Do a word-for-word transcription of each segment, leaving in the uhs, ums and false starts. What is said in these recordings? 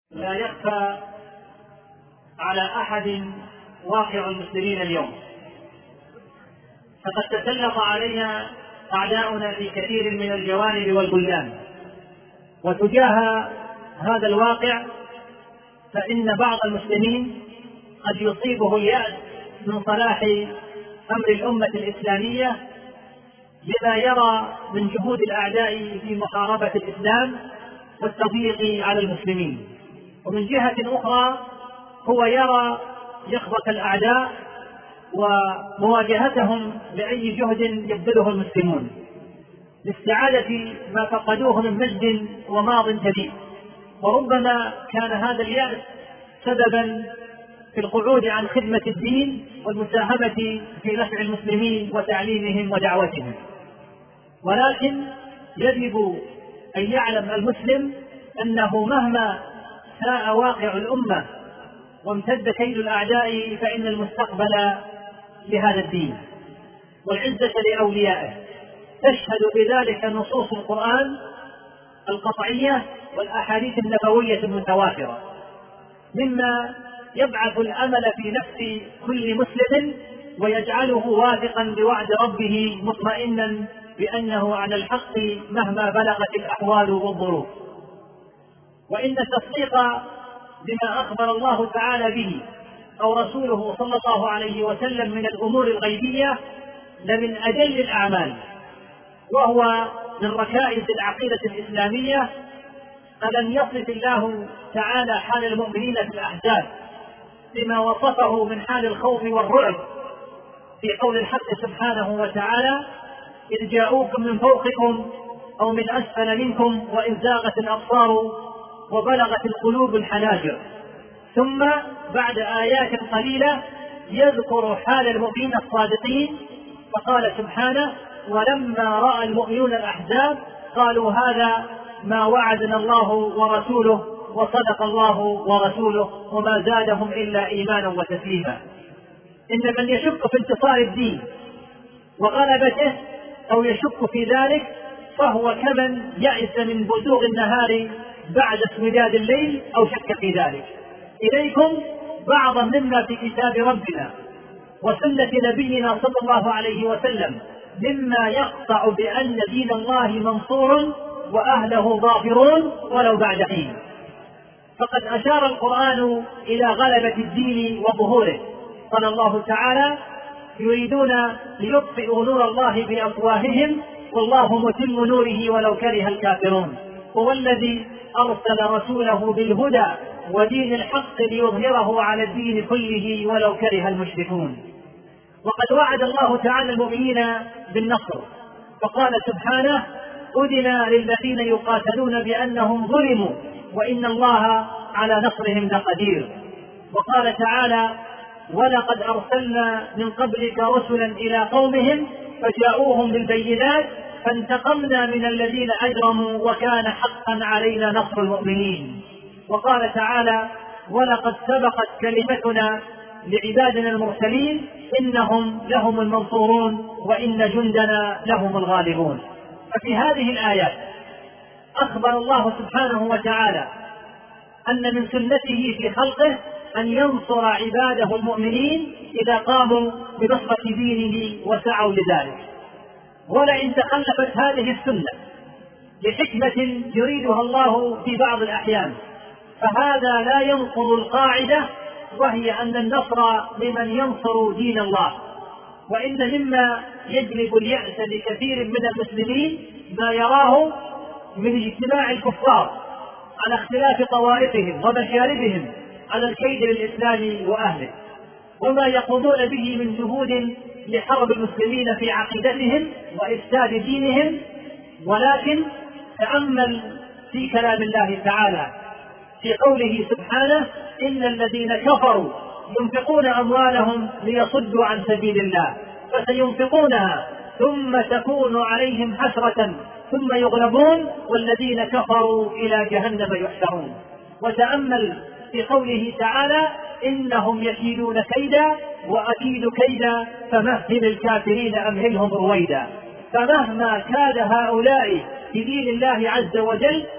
لا يخفى على أحد واقع المسلمين اليوم، فقد تسلط علينا أعداؤنا في كثير من الجوانب والبلدان. وتجاه هذا الواقع فإن بعض المسلمين قد يصيبه اليأس من صلاح أمر الأمة الإسلامية لما يرى من جهود الأعداء في محاربة الإسلام والتضييق على المسلمين، ومن جهة أخرى هو يرى يخبط الأعداء ومواجهتهم بأي جهد يبذله المسلمون لاستعادة ما فقدوه من مجد وماض جديد. وربما كان هذا اليأس سببا في القعود عن خدمة الدين والمساهمة في نفع المسلمين وتعليمهم ودعوتهم. ولكن يجب أن يعلم المسلم أنه مهما ساء واقع الأمة وامتد كيد الأعداء فإن المستقبل لهذا الدين والعزة لأوليائه. تشهد بذلك نصوص القرآن القطعية والأحاديث النبوية المتواترة، مما يبعث الأمل في نفس كل مسلم ويجعله واثقا بوعد ربه مطمئنا بأنه على الحق مهما بلغت الأحوال والظروف. وإن التصديق بما أخبر الله تعالى به أو رسوله صلى الله عليه وسلم من الأمور الغيبية لمن أجل الأعمال، وهو من ركائز العقيدة الإسلامية. ألم يصف الله تعالى حال المؤمنين في الأحزاب بما وصفه من حال الخوف والرعب في قول الحق سبحانه وتعالى: إذ جاءوكم من فوقكم أو من أسفل منكم وإذ زاغت الأبصار وبلغت القلوب الحناجر. ثم بعد آيات قليلة يذكر حال المؤمنين الصادقين فقال سبحانه: ولما رأى المؤمنون الأحزاب قالوا هذا ما وعدنا الله ورسوله وصدق الله ورسوله وما زادهم إلا إيمانا وتسليما. إن من يشك في انتصار الدين وغلبته أو يشك في ذلك فهو كمن يئس من بزوغ النهار بعد اسوداد الليل أو شك في ذلك. إليكم بعضا مما في كتاب ربنا وسنة نبينا صلى الله عليه وسلم مما يقطع بأن دين الله منصور وأهله ظافرون ولو بعد حين. فقد أشار القرآن إلى غلبة الدين وظهوره. قال الله تعالى: يريدون ليطفئوا نور الله بأفواههم والله متم نوره ولو كره الكافرون. هو الذي أرسل رسوله بالهدى ودين الحق ليظهره على الدين كله ولو كره المشركون. وقد وعد الله تعالى المؤمنين بالنصر فقال سبحانه: أذن للذين يقاتلون بأنهم ظلموا وإن الله على نصرهم لقدير. وقال تعالى: ولقد أرسلنا من قبلك رسلا إلى قومهم فجاءوهم بالبينات فانتقمنا من الذين أجرموا وكان حقا علينا نصر المؤمنين. وقال تعالى: ولقد سبقت كلمتنا لعبادنا المرسلين إنهم لهم المنصورون وإن جندنا لهم الغالبون. ففي هذه الآيات أخبر الله سبحانه وتعالى أن من سنته في خلقه أن ينصر عباده المؤمنين إذا قاموا بنصرة دينه وسعوا لذلك. ولئن تخلفت هذه السنة لحكمة يريدها الله في بعض الأحيان فهذا لا ينقض القاعدة، وهي أن النصر لمن ينصر دين الله. وإن مما يجلب اليأس لكثير من المسلمين ما يراه من اجتماع الكفار على اختلاف طوائفهم ومشاربهم على الكيد للإسلام وأهله، وما يقومون به من جهود لحرب المسلمين في عقيدتهم وإفساد دينهم. ولكن تأمل في كلام الله تعالى في قوله سبحانه: إن الذين كفروا ينفقون أموالهم ليصدوا عن سبيل الله فسينفقونها ثم تكون عليهم حسرة ثم يغلبون والذين كفروا إلى جهنم يحشرون. وتأمل في قوله تعالى: إنهم يكيدون كيدا وأكيد كيدا فمهل الكافرين أمهلهم رويدا. فمهما كاد هؤلاء في دين الله عز وجل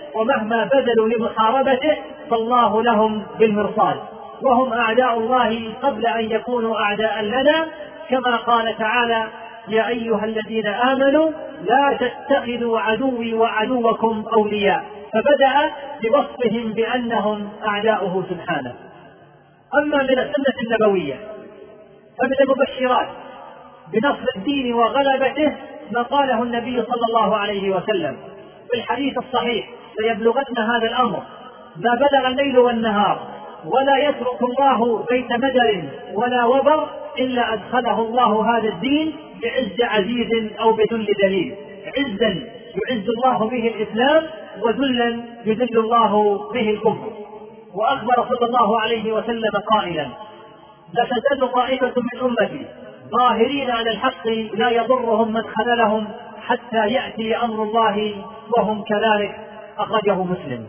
ومهما بذلوا لمحاربته فالله لهم بالمرصاد، وهم أعداء الله قبل أن يكونوا أعداء لنا، كما قال تعالى: يا أيها الذين آمنوا لا تتخذوا عدوي وعدوكم أولياء، فبدأ بوصفهم بأنهم أعداؤه سبحانه. أما من السنة النبوية فمن المبشرات بنصر الدين وغلبته ما قاله النبي صلى الله عليه وسلم في الحديث الصحيح: ليبلغن هذا الأمر ما بلغ الليل والنهار، ولا يترك الله بيت مدر ولا وبر إلا أدخله الله هذا الدين بعز عزيز أو بذل دليل. عزا يعز الله به الإسلام، وذلا يذل الله به الكفر. وأخبر صلى الله عليه وسلم قائلا: لا تزال طائفة من أمتي ظاهرين على الحق لا يضرهم من خذلهم حتى يأتي أمر الله وهم كذلك. أخرجه مسلم.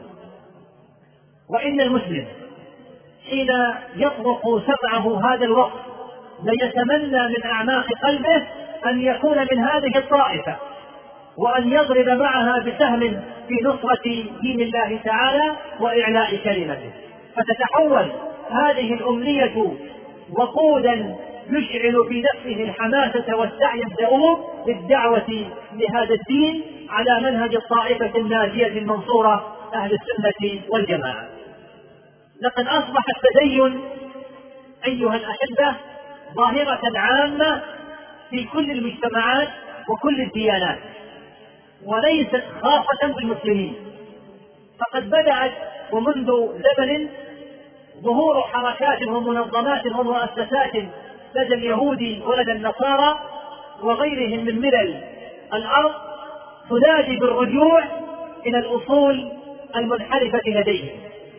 وإن المسلم حين يطرق سمعه هذا الوقت ليتمنى من أعماق قلبه أن يكون من هذه الطائفة، وأن يضرب معها بسهم في نصرة دين الله تعالى وإعلاء كلمته، فتتحول هذه الأمنية وقودا يشعل في نفسه الحماسة والسعي الدؤوب للدعوة لهذا الدين على منهج الطائفة الناجية المنصورة أهل السنة والجماعة. لقد أصبح التدين أيها الأحبة ظاهرة عامة في كل المجتمعات وكل الديانات، وليست خاصة بالمسلمين، فقد بدأت ومنذ زمن ظهور حركات ومنظمات ومؤسسات لدى اليهود ولدى النصارى وغيرهم من ملل الأرض تنادي بالرجوع إلى الأصول المنحرفة لديهم.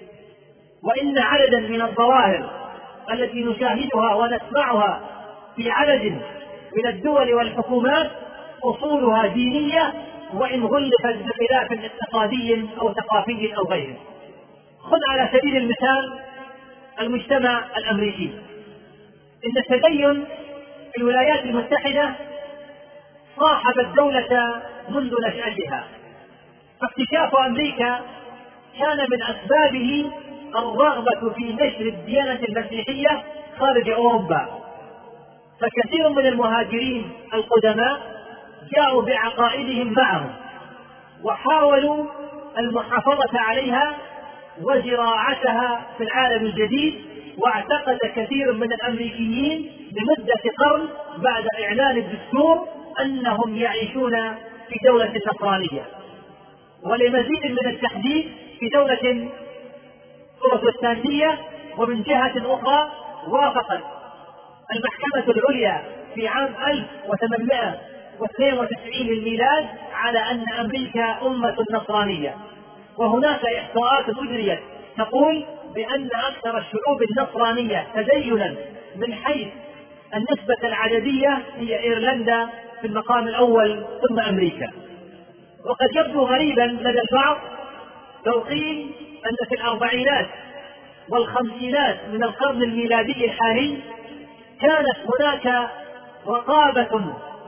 وإن عددا من الظواهر التي نشاهدها ونسمعها في عدد من الدول والحكومات أصولها دينية، وإن غلفت بخلاف اقتصادي أو ثقافي أو غيره. خذ على سبيل المثال المجتمع الأمريكي. إن التدين في الولايات المتحدة صاحب الدولة منذ نشأتها، فاكتشاف أمريكا كان من أسبابه الرغبة في نشر الديانة المسيحية خارج أوروبا، فكثير من المهاجرين القدماء جاءوا بعقائدهم معهم وحاولوا المحافظة عليها وزراعتها في العالم الجديد. واعتقد كثير من الأمريكيين لمدة قرن بعد إعلان الدستور أنهم يعيشون في دولة نصرانية. ولمزيد من التحديد في دولة بروتستانتية. ومن جهة أخرى وافقت المحكمة العليا في عام ألف وثمانمائة واثنين وتسعين للميلاد على أن أمريكا أمة نصرانية. وهناك إحصاءات أجريت تقول بأن أكثر الشعوب النصرانية تدينا من حيث النسبة العددية هي إيرلندا في المقام الأول ثم أمريكا. وقد يبدو غريبا لدى البعض لو قيل أن في الأربعينات والخمسينات من القرن الميلادي الحالي كانت هناك رقابة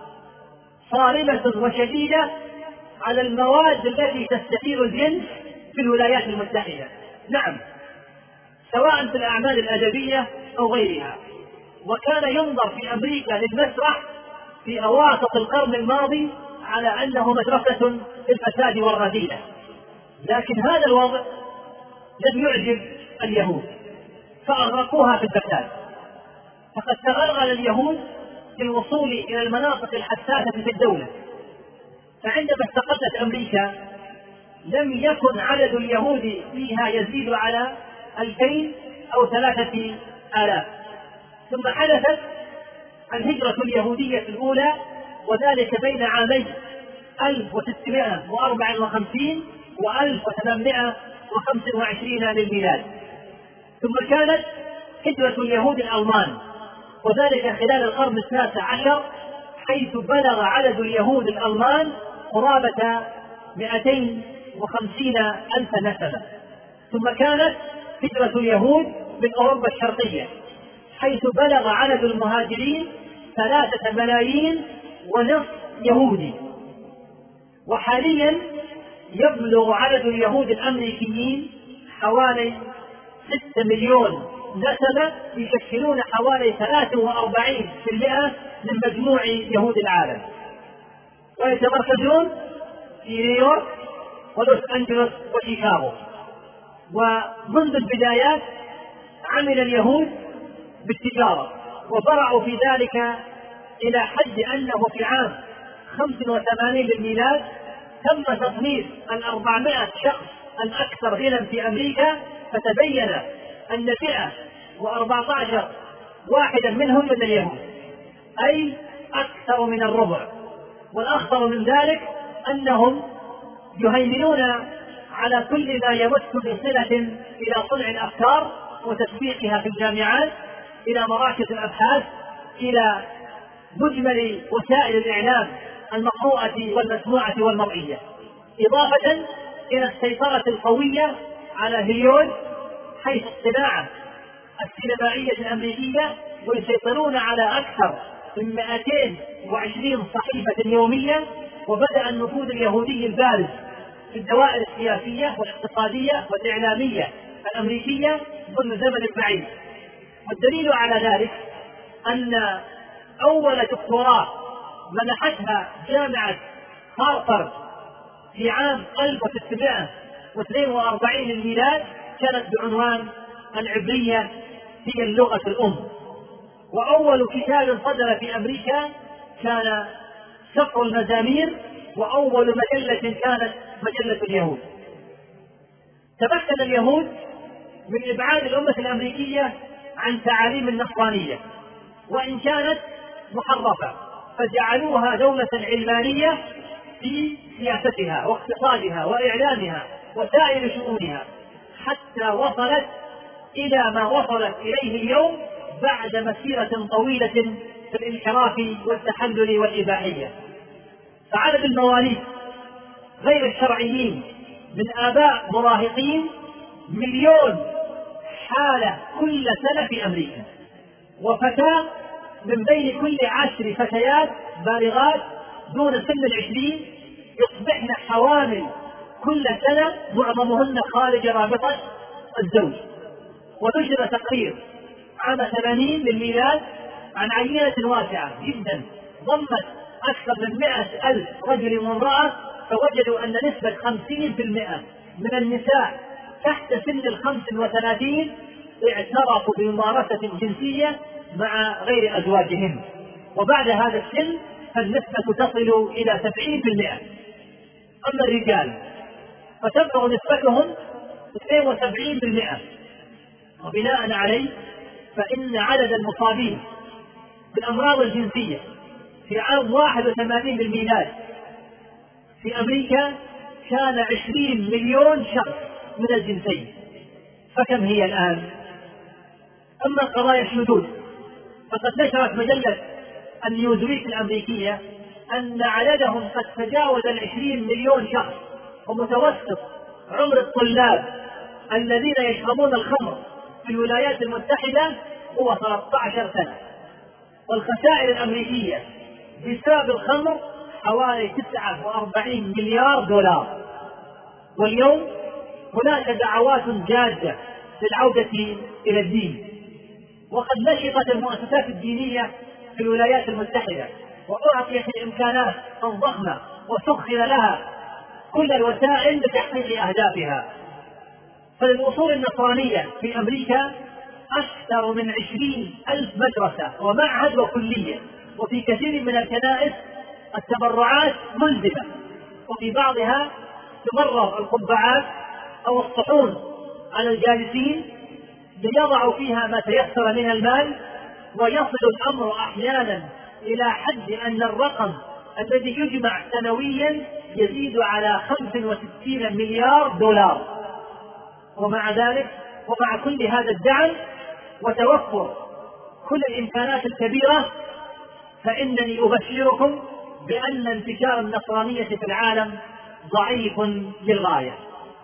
صارمة وشديدة على المواد التي تستثير الجنس في الولايات المتحدة. نعم، سواء في الأعمال الأدبية أو غيرها. وكان ينظر في أمريكا للمسرح في أواسط القرن الماضي على أنه مدرسة للفساد والرذيلة، لكن هذا الوضع لم يعجب اليهود فأغرقوها في الفساد. فقد تغرغل اليهود في الوصول إلى المناطق الحساسة في الدولة، فعندما استقلت أمريكا لم يكن عدد اليهود فيها يزيد على ألفين أو ثلاثة آلاف. ثم حدثت الهجرة اليهودية الأولى، وذلك بين عامي ألف وستمائة وأربعة وخمسين وألف وثمانمائة وخمسة وعشرين للميلاد. ثم كانت هجرة اليهود الألمان، وذلك خلال القرن التاسع عشر، حيث بلغ عدد اليهود الألمان قرابة مئتين وخمسين ألف نسمة. ثم كانت هجرة اليهود من أوروبا الشرقية، حيث بلغ عدد المهاجرين ثلاثة ملايين ونصف يهودي. وحاليا يبلغ عدد اليهود الأمريكيين حوالي ستة مليون نسمة، يشكلون حوالي ثلاثة وأربعين بالمئة من مجموع يهود العالم، ويتمركزون في نيويورك ولوس أنجلوس وشيكاغو. ومنذ البدايات عمل اليهود بالتجارة، وبرعوا في ذلك إلى حد أنه في عام خمسة وثمانين للميلاد تم تصنيف الأربعمائة شخص الأكثر غنى في أمريكا، فتبين أن مئة وأربعة عشر واحدا منهم من اليهود، أي أكثر من الربع. والأخطر من ذلك أنهم يهيمنون على كل ما يمس بصلة إلى صنع الأفكار وتسويقها في الجامعات، إلى مراكز الأبحاث، إلى مجمل وسائل الإعلام المقروءة والمسموعة والمرئية، إضافة إلى السيطرة القوية على هوليوود حيث الصناعة السينمائية الأمريكية، ويسيطرون على أكثر من مئتين وعشرين صحيفة يومية. وبدأ النفوذ اليهودي البارز في الدوائر السياسية والاقتصادية والإعلامية الأمريكية منذ زمن بعيد. والدليل على ذلك أن أول دكتوراه منحتها جامعة هارفارد في عام ألف وستمائة واثنين وأربعين للميلاد كانت بعنوان العبرية هي اللغة الأم. وأول كتاب صدر في أمريكا كان سفر المزامير، وأول مجلة كانت مجلة اليهود. تمكن اليهود من إبعاد الأمة الأمريكية عن تعاليم النصرانية وإن كانت محرفة، فجعلوها دولة علمانية في سياستها واقتصادها وإعلامها وسائر شؤونها، حتى وصلت إلى ما وصلت إليه اليوم بعد مسيرة طويلة في الانحراف والتحلل والإباحية. فعدد المواليد غير الشرعيين من آباء مراهقين مليون حالة كل سنة في أمريكا، وفتاة من بين كل عشر فتيات بالغات دون سن العشرين يصبحن حوامل كل سنة، معظمهن خارج رابطة الزوج. ونشر تقرير عام ثمانين للميلاد عن عينة واسعة جدا ضمت أكثر من مئة ألف رجل وامرأة، فوجدوا أن نسبة خمسين بالمئة من النساء تحت سن الخمس وثلاثين اعترفوا بممارسة جنسية مع غير أزواجهم، وبعد هذا السن فالنسبة تصل إلى سبعين بالمئة. أما الرجال فتبلغ نسبتهم اثنين وسبعين بالمئة. وبناء عليه فإن عدد المصابين بالأمراض الجنسية في عام واحد وثمانين للميلاد في أمريكا كان عشرين مليون شخص من الجنسين، فكم هي الآن؟ أما قضايا الشذوذ فقد نشرت مجلة النيوزويك الأمريكية أن عددهم قد تجاوز العشرين مليون شخص، ومتوسط عمر الطلاب الذين يشربون الخمر في الولايات المتحدة هو ثلاثة عشر سنة. والخسائر الأمريكية بسبب الخمر حوالي تسعة وأربعين مليار دولار. واليوم هناك دعوات جادة للعودة إلى الدين، وقد نشطت المؤسسات الدينية في الولايات المتحدة وأعطيت الإمكانات الضخمة وسخر لها كل الوسائل لتحقيق أهدافها. فللأصول النصرانية في أمريكا أكثر من عشرين ألف مدرسة ومعهد وكلية، وفي كثير من الكنائس التبرعات ملزمة، وفي بعضها تمرر القبعات أو الصحون على الجالسين ليضعوا فيها ما تيسر من المال. ويصل الأمر أحيانا إلى حد أن الرقم الذي يجمع سنويا يزيد على خمسة وستين مليار دولار. ومع ذلك ومع كل هذا الدعم وتوفر كل الإمكانات الكبيرة، فإنني أبشركم بأن انتشار النصرانية في العالم ضعيف للغاية.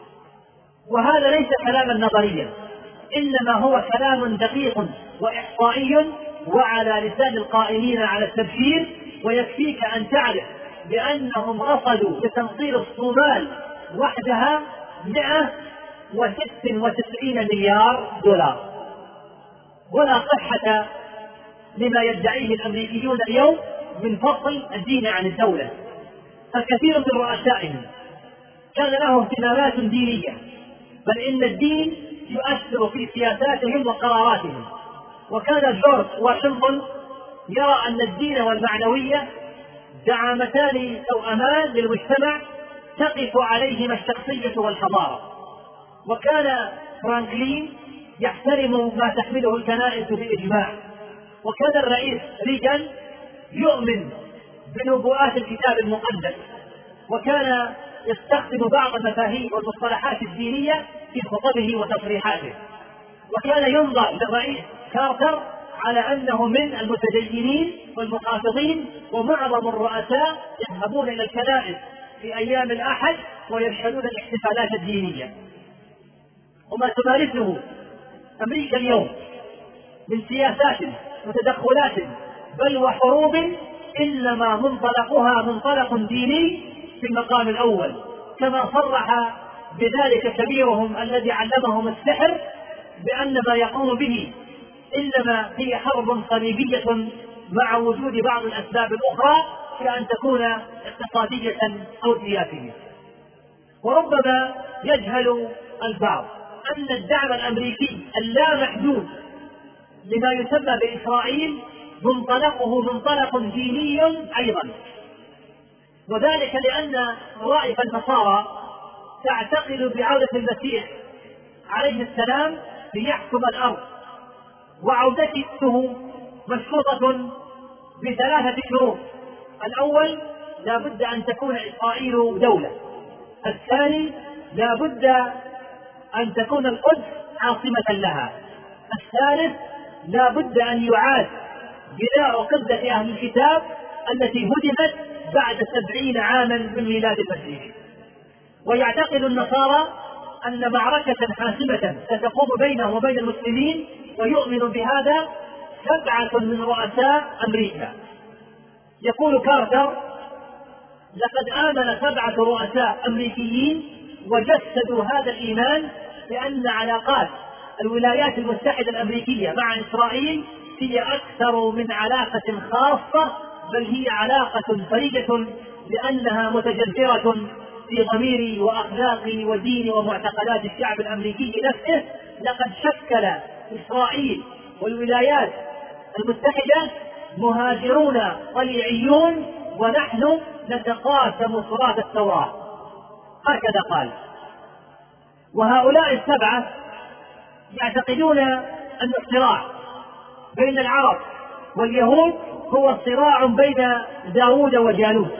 وهذا ليس كلاما نظريا، إنما هو كلام دقيق وإحصائي وعلى لسان القائمين على التبشير. ويكفيك أن تعرف بأنهم رصدوا لتنصير الصومال وحدها مئة وستة وتسعين مليار دولار. ولا صحة لما يدعيه الأمريكيون اليوم من فصل الدين عن الدولة. فكثير من رؤسائهم كان له اهتمامات دينية، بل إن الدين يؤثر في سياساتهم وقراراتهم. وكان جورج واشنطن يرى أن الدين والمعنوية دعامتان توأمان للمجتمع تقف عليهما الشخصية والحضارة. وكان فرانكلين يحترم ما تحمله الكنائس بإجماع. وكان الرئيس ريغان يؤمن بنبوءات الكتاب المقدس، وكان يستخدم بعض المفاهيم والمصطلحات الدينية في خطبه وتصريحاته. وكان ينظر للرئيس كارتر على أنه من المتدينين والمحافظين، ومعظم الرؤساء يذهبون إلى الكنائس في أيام الأحد ويشهدون الاحتفالات الدينية. وما تمارسه أمريكا اليوم من سياسات وتدخلات بل وحروب إنما منطلقها منطلق ديني في المقام الأول، كما صرح بذلك كبيرهم الذي علمهم السحر بأن ما يقوم به إنما هي حرب صليبية مع وجود بعض الأسباب الأخرى كأن تكون اقتصادية أو سياسية. وربما يجهل البعض أن الدعم الأمريكي اللامحدود لما يسمى بإسرائيل منطلقه منطلق ديني أيضا، وذلك لأن طوائف النصارى تعتقد بعودة المسيح عليه السلام ليحكم الأرض، وعودته مشروطة بثلاثة شروط: الأول لا بد أن تكون إسرائيل دولة، الثاني لا بد أن تكون القدس عاصمة لها، الثالث لا بد أن يعاد بناء قبلة أهل الكتاب التي هدمت بعد سبعين عاما من ميلاد المسيح. ويعتقد النصارى أن معركة حاسمة ستقوم بينه وبين المسلمين، ويؤمن بهذا سبعة من رؤساء أمريكا. يقول كارتر: لقد آمن سبعة رؤساء أمريكيين وجسدوا هذا الإيمان بأن علاقات الولايات المتحدة الأمريكية مع إسرائيل هي أكثر من علاقة خاصة، بل هي علاقة فريدة لأنها متجذرة في ضمير وأخلاق ودين ومعتقدات الشعب الأمريكي نفسه. لقد شكل إسرائيل والولايات المتحدة مهاجرون طليعيون، ونحن نتقاسم تراث التوراة، هكذا قال. وهؤلاء السبعة يعتقدون أن الصراع بين العرب واليهود هو صراع بين داود وجالوت،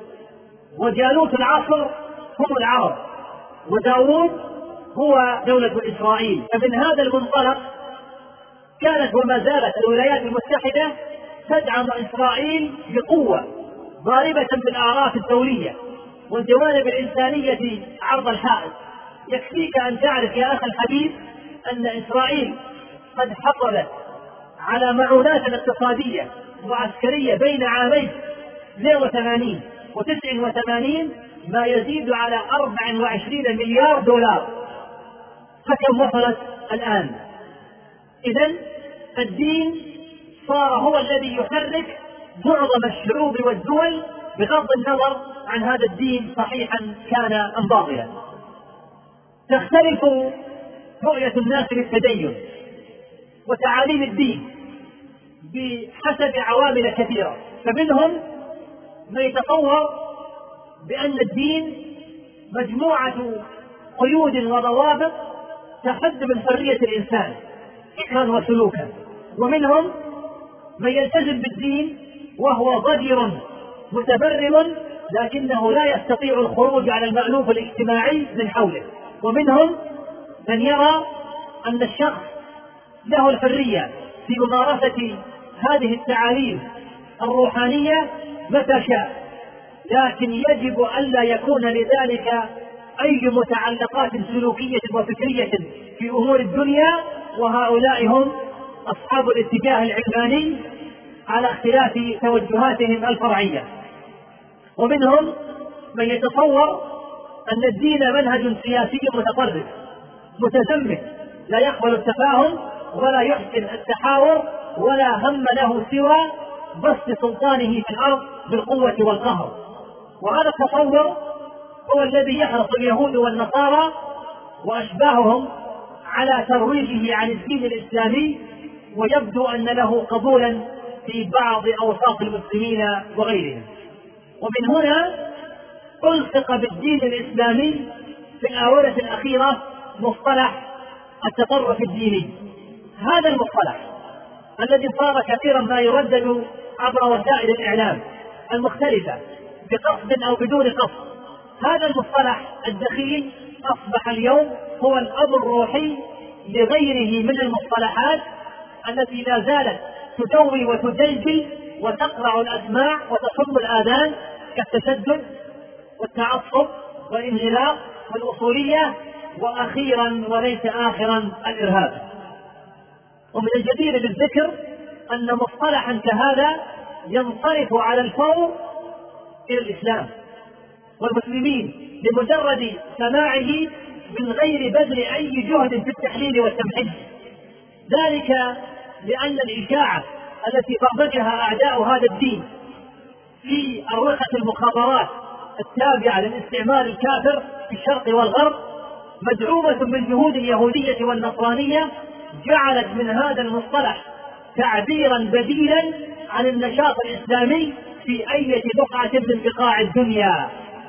وجالوت العصر هم العرب، وداود هو دولة إسرائيل. فمن هذا المنطلق كانت وما زالت الولايات المتحدة تدعم إسرائيل بقوة، ضاربة بالأعراف الدولية والجوانب الإنسانية عرض الحائط. يكفيك أن تعرف يا أخي الحبيب أن إسرائيل قد حصلت على معونات اقتصادية وعسكرية بين عامين اثنين وثمانين وتسع وثمانين ما يزيد على أربعة وعشرين مليار دولار. فكم وصلت الآن؟ إذن الدين صار هو الذي يحرك معظم الشعوب والدول بغض النظر عن هذا الدين صحيحا كان أم باطلا. تختلف رؤية الناس للتدين وتعاليم الدين بحسب عوامل كثيرة، فمنهم من يتصور بأن الدين مجموعة قيود وضوابط تحد من حرية الإنسان فكرا وسلوكا، ومنهم من يلتزم بالدين وهو ضجر متبرم لكنه لا يستطيع الخروج على المألوف الاجتماعي من حوله، ومنهم من يرى أن الشخص له الحرية في ممارسة هذه التعاليم الروحانية متى شاء، لكن يجب ألا يكون لذلك أي متعلقات سلوكية وفكرية في أمور الدنيا. وهؤلاء هم أصحاب الاتجاه العلماني على اختلاف توجهاتهم الفرعية. ومنهم من يتصور أن الدين منهج سياسي متطرف متزمت لا يقبل التفاهم ولا يحسن التحاور ولا هم له سوى بسط سلطانه في الأرض بالقوة والقهر. وهذا التصور هو الذي يحرص اليهود والنصارى وأشباههم على ترويجه عن الدين الإسلامي، ويبدو أن له قبولا في بعض أوساط المسلمين وغيرهم. ومن هنا ألصق بالدين الإسلامي في الآونة الأخيرة مصطلح التطرف الديني. هذا المصطلح الذي صار كثيرا ما يردد عبر وسائل الإعلام المختلفة بقصد أو بدون قصد، هذا المصطلح الدخيل أصبح اليوم هو الأب الروحي لغيره من المصطلحات التي لا زالت تدوي وتجلجل وتقرع الأسماع وتصم الآذان، كالتشدد والتعصب والانغلاق والأصولية، وأخيرا وليس آخرا الإرهاب. ومن الجدير بالذكر أن مصطلحا كهذا ينصرف على الفور إلى الإسلام والمسلمين بمجرد سماعه من غير بذل أي جهد في التحليل والتمحيص، ذلك لأن الإشاعة التي برمجها أعداء هذا الدين في أروقة المخابرات التابعة للاستعمار الكافر في الشرق والغرب مدعومة بالجهود اليهودية والنصرانية، جعلت من هذا المصطلح تعبيرا بديلا عن النشاط الإسلامي في أي بقعة من بقاع الدنيا.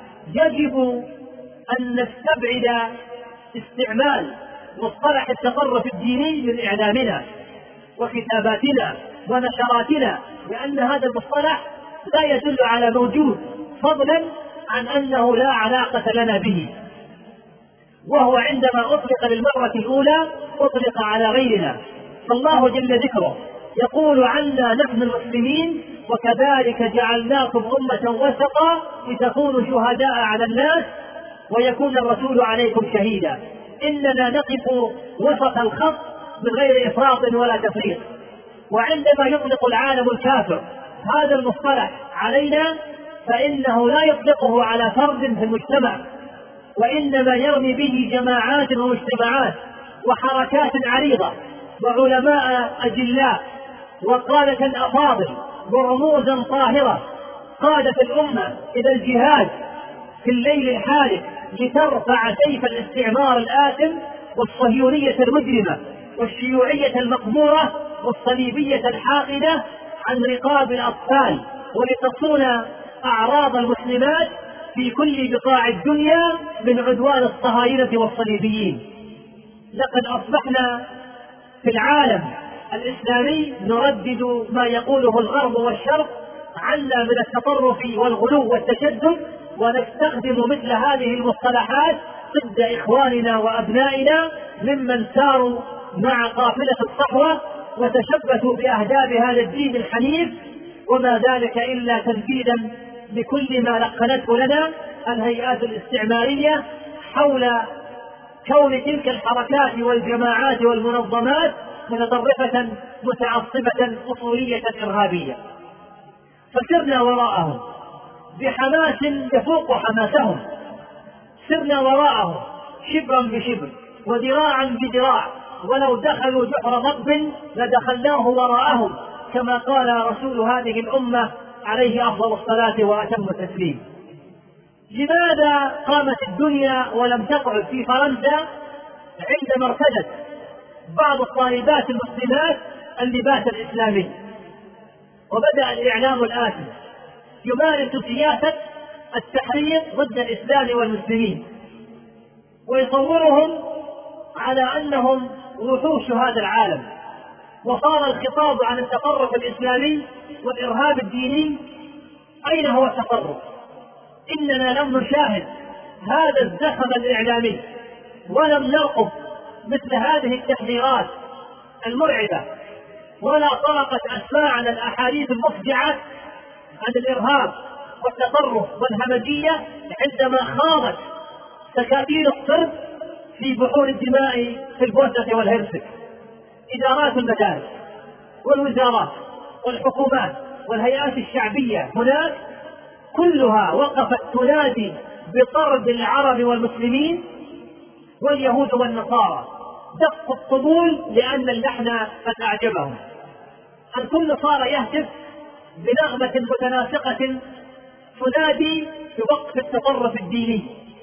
يجب أن نستبعد استعمال مصطلح التطرف الديني من إعلامنا وكتاباتنا ونشراتنا، لأن هذا المصطلح لا يدل على موجود، فضلا عن أنه لا علاقة لنا به، وهو عندما أطلق للمرة الأولى أطلق على غيرنا. فالله جل ذكره يقول عنا نحن المسلمين وكذلك جعلناكم أمة وسطا لتكونوا شهداء على الناس ويكون الرسول عليكم شهيدا. إننا نقف وسط الخط من غير إفراط ولا تفريط. وعندما يطلق العالم الكافر هذا المصطلح علينا فإنه لا يطلقه على فرد في المجتمع، وإنما يرمي به جماعات ومجتمعات وحركات عريضة وعلماء أجلاء وقادة أفاضل ورموزا طاهرة قادت الأمة إلى الجهاد في الليل الحالف لترفع سيف الاستعمار الآثم والصهيونية المجرمة والشيوعية المقبورة والصليبية الحاقدة عن رقاب الأطفال، ولتصون أعراض المسلمات في كل بقاع الدنيا من عدوان الصهاينة والصليبيين. لقد أصبحنا في العالم الإسلامي نردد ما يقوله الغرب والشرق عنا من التطرف والغلو والتشدد، ونستخدم مثل هذه المصطلحات ضد إخواننا وأبنائنا ممن ساروا مع قافلة الصحوة وتشبثوا بأهداف هذا الدين الحنيف، وما ذلك إلا تنفيذا لكل ما لقنته لنا الهيئات الاستعمارية حول كون تلك الحركات والجماعات والمنظمات متطرفة متعصبة أصولية إرهابية. فسرنا وراءهم بحماس يفوق حماسهم، سرنا وراءهم شبرا بشبر وذراعا بذراع، ولو دخلوا جحر ضب لدخلناه وراءهم، كما قال رسول هذه الأمة عليه أفضل الصلاة وأتم التسليم. لماذا قامت الدنيا ولم تقعد في فرنسا عندما ارتدت بعض الطالبات المسلمات اللباس الإسلامي وبدأ الإعلام الآتي يمارس سياسة التحريض ضد الإسلام والمسلمين ويصورهم على أنهم وحوش هذا العالم، وصار الخطاب عن التطرف الإسلامي والإرهاب الديني. أين هو التطرف؟ إننا لم نشاهد هذا الزخم الإعلامي ولم نرقب مثل هذه التحذيرات المرعبة، ولا طرقت أسماعنا الأحاديث المفجعة عن الإرهاب والتطرف والهمجية عندما خاضت سكاكين الطرد في بحور الدماء في البوسنة والهرسك. إدارات المدارس والوزارات والحكومات والهيئات الشعبية هناك كلها وقفت تنادي بطرد العرب والمسلمين واليهود والنصارى، دق الطبول لأن اللحن قد أعجبهم. الكل صار يهتف بنغمة متناسقة تنادي بوقف التطرف الديني.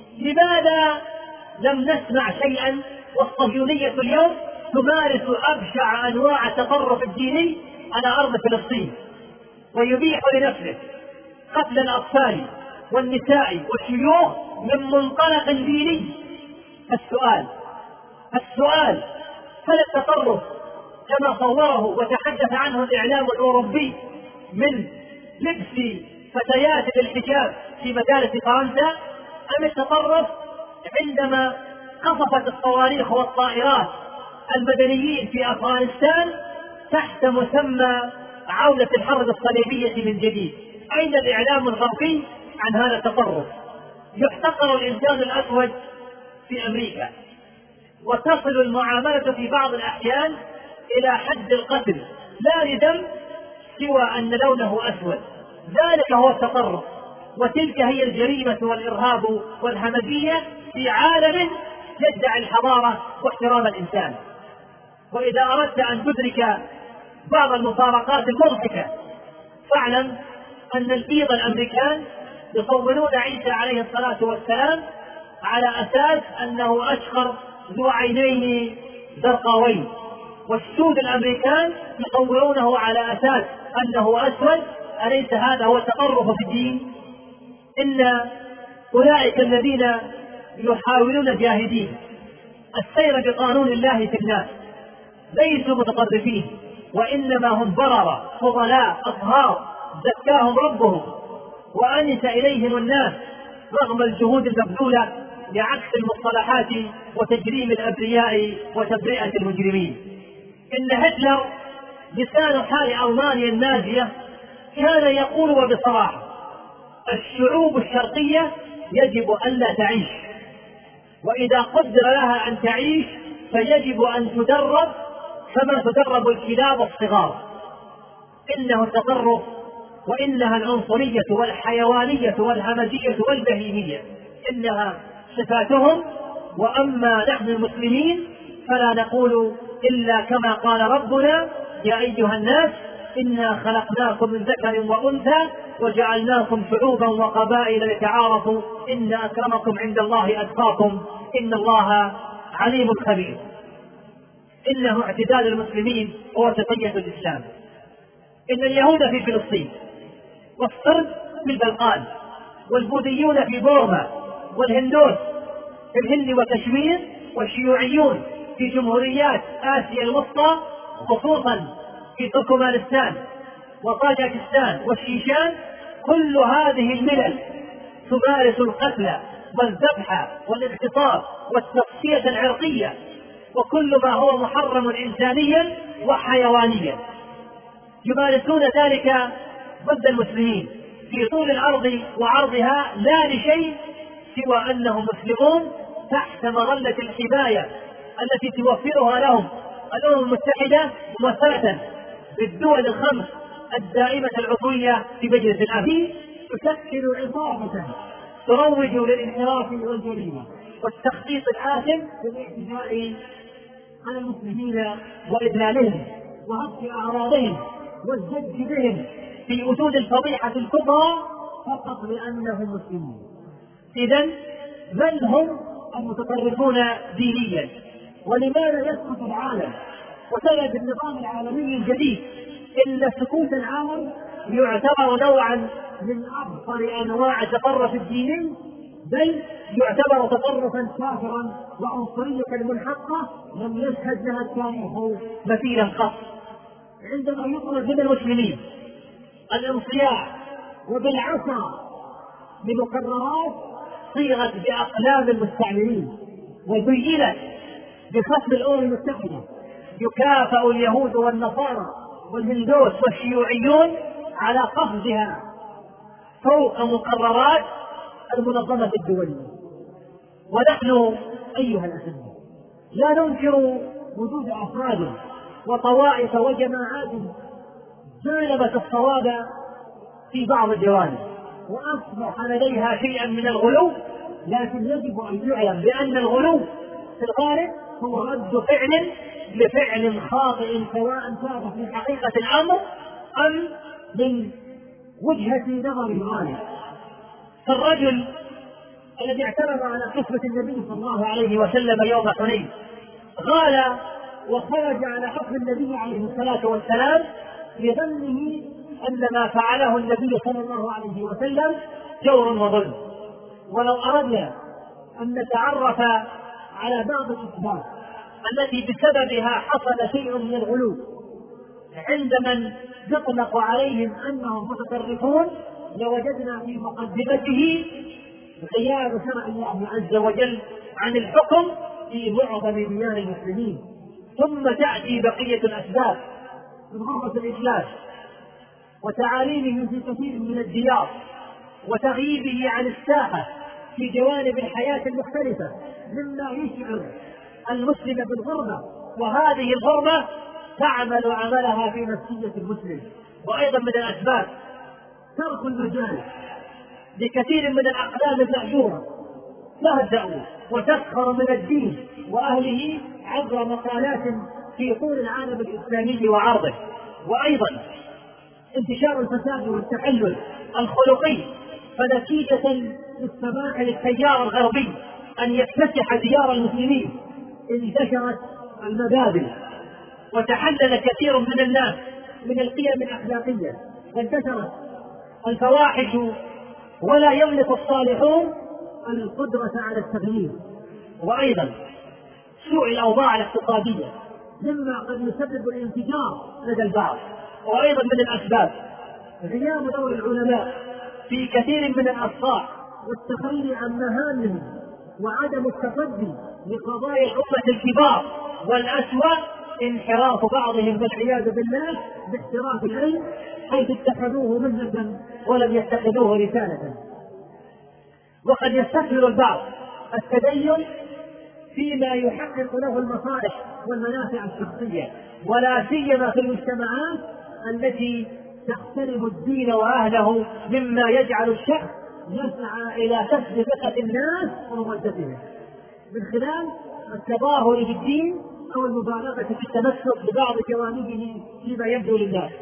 لماذا لم نسمع شيئا والصهيونية اليوم تمارس أبشع أنواع التطرف الديني على أرض فلسطين، ويبيح لنفسه قتل الأطفال والنساء والشيوخ من منطلق ديني؟ السؤال السؤال هل التطرف كما صوره وتحدث عنه الإعلام الأوروبي من لبس فتيات بالحجاب في مدارس فرنسا، أم التطرف عندما قصفت الصواريخ والطائرات المدنيين في أفغانستان تحت مسمى عودة الحرب الصليبية من جديد؟ أين الإعلام الغربي عن هذا التطرف؟ يحتقر الإنسان الأسود في أمريكا، وتصل المعاملة في بعض الأحيان إلى حد القتل لا لدم سوى أن لونه أسود. ذلك هو التطرف، وتلك هي الجريمة والإرهاب والهمجية في عالم يدعي الحضارة واحترام الإنسان. وإذا أردت أن تدرك بعض المفارقات المضحكة فاعلم أن البيض الأمريكان يصورون عيسى عليه الصلاة والسلام على أساس أنه أشقر ذو عينين زرقاوين، والسود الأمريكان يصورونه على أساس أنه أسود. أليس هذا هو التطرف في الدين؟ إن أولئك الذين يحاولون جاهدين السير بقانون الله في الناس ليسوا متطرفين، وإنما هم بررة فضلاء أطهار زكاهم ربهم وأنس إليهم الناس رغم الجهود المبذولة لعكس المصطلحات وتجريم الأبرياء وتبرئة المجرمين. إن هتلر لسان حال ألمانيا النازية كان يقول وبصراحة: الشعوب الشرقية يجب ألا تعيش، وإذا قدر لها أن تعيش فيجب أن تدرب كما تدرب الكلاب الصغار. إنه التطرف وإنها العنصرية والحيوانية والهمجية والبهيمية إنها صفاتهم، وأما نحن المسلمين فلا نقول إلا كما قال ربنا: يا أيها الناس إنا خلقناكم من ذكر وأنثى وجعلناكم شعوبا وقبائل لتعارفوا إن أكرمكم عند الله أتقاكم إن الله عليم خبير. إنه اعتدال المسلمين ووسطية الإسلام. إن اليهود في فلسطين والصرب في البلقان والبوذيون في بورما والهندوس في الهند وكشمير والشيوعيون في جمهوريات آسيا الوسطى خصوصا في تركمانستان وطاجكستان والشيشان، كل هذه الملل تمارس القتل والذبح والاغتصاب والتصفية العرقية وكل ما هو محرم إنسانيا وحيوانيا. يمارسون ذلك ضد المسلمين في طول الأرض وعرضها لا لشيء سوى أنهم مسلمون تحت مظلة الحماية التي توفرها لهم الأمم المتحدة ممثلة بالدول الخمس الدائمة العضوية في مجلس الأمن. تشكل عصابة تروج للانحراف والجريمة والتخطيط الآثم للاعتداء على المسلمين وإذلالهم وهتك أعراضهم والزج بهم في أسود الفضيحة الكبرى فقط لأنهم مسلمون. إذن من هم المتطرفون دينيا؟ ولماذا يسكت العالم وسيد النظام العالمي الجديد؟ إن سكوت العالم يعتبر نوعا من أبطل أنواع التطرف الديني، بل يعتبر تطرفا كافرا وعنصرية منحقة لم يشهد لها التاريخ مثيلا قط. عندما يطلب من المسلمين الانصياع وبالعصا بمقررات صيغت بأقلام المستعمرين وزينت بخصم الأمم المتحدة، يكافأ اليهود والنصارى والهندوس والشيوعيون على قفزها فوق مقررات المنظمة الدولية. ونحن أيها الأحبة لا ننكر وجود أفراد وطوائف وجماعات جانبت الصواب في بعض الجوانب، وأصبح لديها شيئا من الغلو، لكن يجب أن يعلم بأن الغلو في الغالب هو رد فعل لفعل خاطئ، سواء كان في حقيقة الأمر أم من وجهة نظر الغالب. فالرجل الذي اعترض على قسمة النبي صلى الله عليه وسلم يوم حنين غال وخرج على حكم النبي عليه الصلاة والسلام لظنه أن ما فعله النبي صلى الله عليه وسلم جور وظلم. ولو أردنا أن نتعرف على بعض الأسباب التي بسببها حصل شيء من الغلو عند من يطلق عليهم أنهم متطرفون، لوجدنا في مقدمته غياب شرع الله عز وجل عن الحكم في معظم ديار المسلمين، ثم تأتي بقية الأسباب من غربة الإفلاس وتعاليمه في كثير من الديار وتغييبه عن الساحة في جوانب الحياة المختلفة مما يشعر المسلم بالغربة، وهذه الغربة تعمل عملها في نفسية المسلم. وأيضا من الأسباب ترك المجال لكثير من الأقلام المأجورة تهدأ وتسخر من الدين وأهله عبر مقالات في طول العالم الإسلامي وعرضه. وأيضا انتشار الفساد والتحلل الخلقي، فنتيجة للسماح للتيار الغربي أن يفتتح ديار المسلمين انتشرت المبادئ وتحلل كثير من الناس من القيم الأخلاقية، وانتشرت الفواحش، ولا يملك الصالحون القدرة على التغيير. وأيضا سوء الأوضاع الاقتصادية مما قد يسبب الانفجار لدى البعض. وأيضا من الأسباب غياب دور العلماء في كثير من الأصقاع والتخلي عن مهامهم وعدم التصدي لقضايا الأمة الكبار، والأسوأ انحراف بعضهم والعياذ بالله باحتراف العلم، حيث اتخذوه مهنة ولم يتخذوه رسالة. وقد يستثمر البعض التدين فيما يحقق له المصالح والمنافع الشخصية، ولا سيما في المجتمعات التي تحترم الدين وأهله، مما يجعل الشخص يسعى إلى كسب ثقة الناس ومودتهم من خلال التظاهر بالدين أو المبالغة في التمسك ببعض جوانبه فيما يبدو للناس،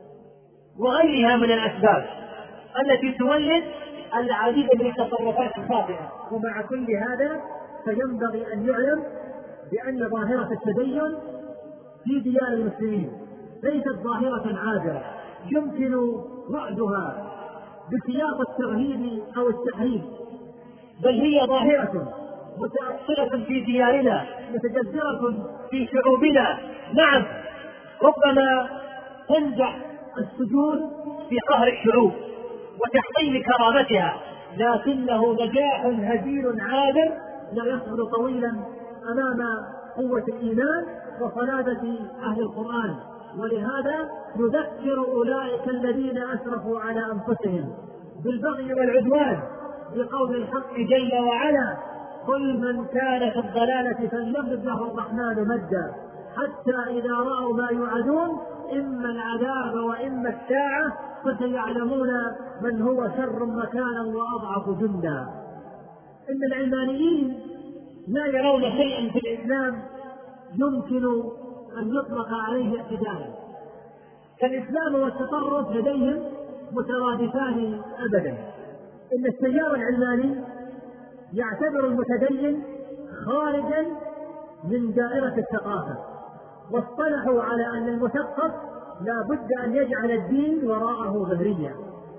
وغيرها من الأسباب التي تولد العديد من التصرفات الخاطئة. ومع كل هذا فينبغي أن يعلم بأن ظاهرة التدين في ديار المسلمين ليست ظاهرة عابرة يمكن رأدها بسياق الترهيب أو التحريم، بل هي ظاهرة متأصلة في ديارنا متجذرة في شعوبنا. نعم، ربما تنجح السجود في قهر الشعوب وتحطيم كرامتها، لكنه نجاح هزيل عابر لا يصبر طويلا أمام قوة الإيمان وصلابة أهل القرآن. ولهذا نذكر أولئك الذين أسرفوا على أنفسهم بالبغي والعدوان بقول الحق جل وعلا: قل من كان في الضلالة فليمدد له الرحمن مدا حتى إذا رأوا ما يوعدون إما العذاب وإما الساعة فسيعلمون من هو شر مكانا وأضعف جندا. إن العلمانيين لا يرون شيئا في الإسلام يمكن أن يطلق عليه اعتدالا، فالإسلام والتطرف لديهم مترادفان أبدا. إن التيار العلماني يعتبر المتدين خارجا من دائرة الثقافة، واصطلحوا على أن المثقف لا بد أن يجعل الدين وراءه ظهريا،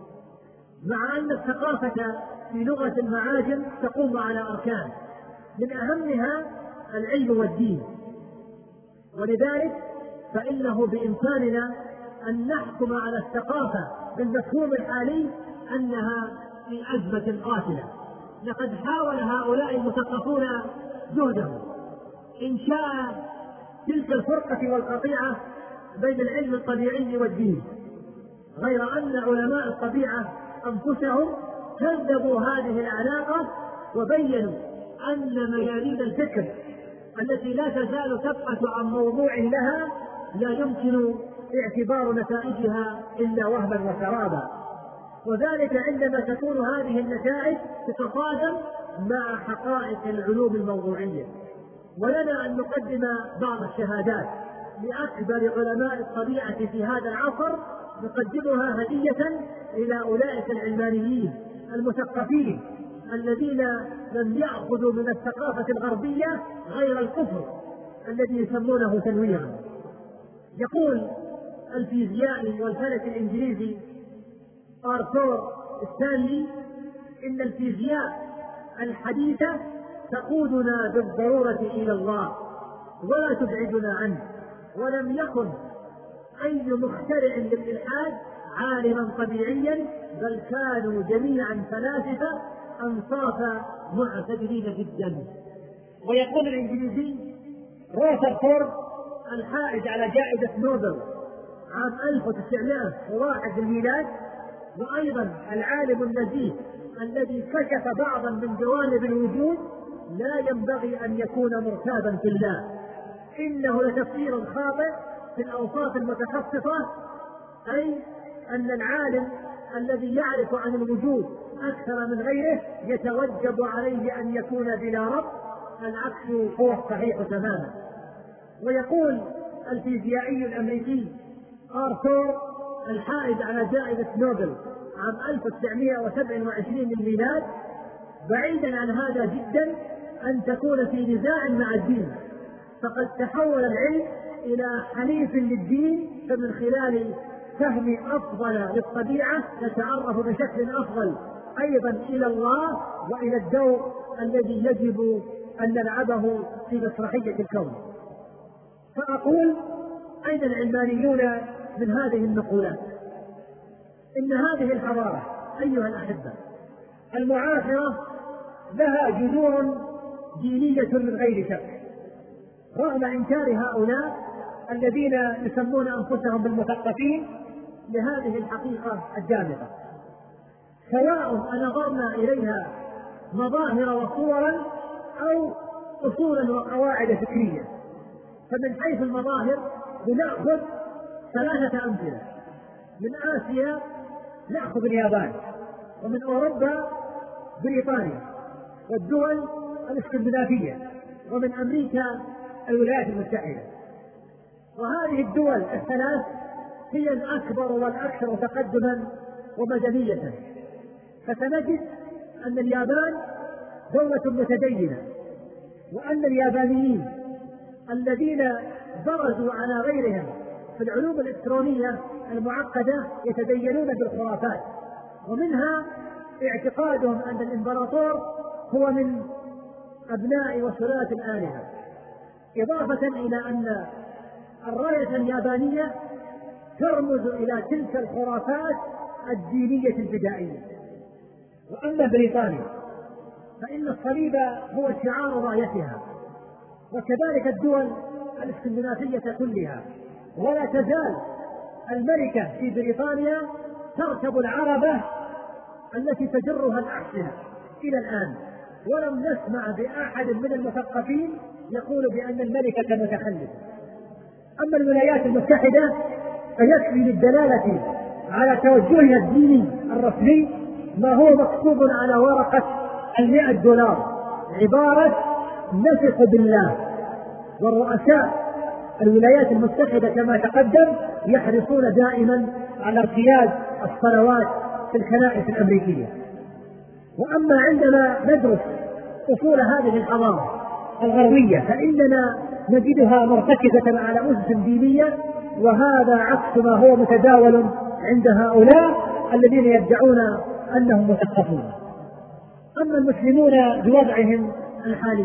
مع أن الثقافة في لغة المعاجم تقوم على أركان من أهمها العلم والدين. ولذلك فإنه بإمكاننا أن نحكم على الثقافة بالمفهوم الحالي أنها في أزمة قاتلة. لقد حاول هؤلاء المثقفون جهدهم إنشاء تلك الفرقة والقطيعة بين العلم الطبيعي والدين، غير أن علماء الطبيعة أنفسهم كذبوا هذه العلاقة وبينوا أن ميادين الفكر التي لا تزال تبحث عن موضوع لها لا يمكن اعتبار نتائجها إلا وهما وسرابا. وذلك عندما تكون هذه النتائج تتصادم مع حقائق العلوم الموضوعية. ولنا أن نقدم بعض الشهادات لأكبر علماء الطبيعة في هذا العصر، نقدمها هدية إلى أولئك العلمانيين المثقفين الذين لم يأخذوا من الثقافة الغربية غير الكفر الذي يسمونه تنويرا. يقول الفيزيائي والفلك الإنجليزي آرثور ستانلي إن الفيزياء الحديثة تقودنا بالضرورة إلى الله ولا تبعدنا عنه، ولم يكن أي مخترع للإلحاد عالما طبيعيا، بل كانوا جميعا فلاسفة أنصافا معتدلين جدا. ويقول الإنجليزي روثرفورد الحائز على جائزة نوبل عام ألف وتسعمائة وواحد للميلاد، وأيضا العالم النزيه الذي كشف بعضا من جوانب الوجود، لا ينبغي أن يكون مرتابا في الله، إنه لتفسير خاطئ في الأوصاف المتخصصة، أي أن العالم الذي يعرف عن الوجود أكثر من غيره يتوجب عليه أن يكون بلا رب، العكس هو الصحيح تماما. ويقول الفيزيائي الأمريكي آرثور الحائز على جائزة نوبل عام ألف وتسعمائة وسبعة وعشرين للميلاد: بعيدا عن هذا جدا أن تكون في نزاع مع الدين، فقد تحول العلم إلى حليف للدين، فمن خلال فهم أفضل للطبيعة نتعرف بشكل أفضل أيضا إلى الله وإلى الدور الذي يجب أن نلعبه في مسرحية الكون. فأقول: أين العلمانيون من هذه النقولات؟ إن هذه الحضارة أيها الأحبة المعاصرة لها جذور دينية من غير شك، رغم إنكار هؤلاء الذين يسمون أنفسهم بالمثقفين لهذه الحقيقة الجامدة، سواء نظرنا إليها مظاهر وصورا أو أصولا وقواعد فكرية. فمن حيث المظاهر لنأخذ ثلاثة أمثلة: من آسيا نأخذ اليابان، ومن أوروبا بريطانيا، والدول الاسكندنافية، ومن أمريكا الولايات المتحدة. وهذه الدول الثلاث هي الأكبر والأكثر تقدما ومدنية. فسنجد أن اليابان دولة متدينة، وأن اليابانيين الذين برزوا على غيرهم في العلوم الإلكترونية المعقدة يتدينون بالخرافات، ومنها اعتقادهم أن الإمبراطور هو من أبناء وسلالة الآلهة، إضافة إلى أن الراية اليابانية ترمز إلى تلك الخرافات الدينية البدائية. وأما بريطانيا فإن الصليب هو شعار رايتها، وكذلك الدول الاسكندنافية كلها. ولا تزال الملكة في بريطانيا تركب العربة التي تجرها الأحصنة إلى الآن، ولم نسمع بأحد من المثقفين يقول بأن الملكة متخلفة. أما الولايات المتحدة فيكفي للدلالة على توجهها الديني الرسمي ما هو مكتوب على ورقة المئة دولار، عبارة نثق بالله. والرؤساء الولايات المتحدة كما تقدم يحرصون دائما على ارتياد الصلوات في الكنائس الأمريكية. وأما عندما ندرس أصول هذه الحضارة الغربية فإننا نجدها مرتكزة على أسس دينية، وهذا عكس ما هو متداول عند هؤلاء الذين يدعون أنهم مثقفون. أما المسلمون بوضعهم الحالي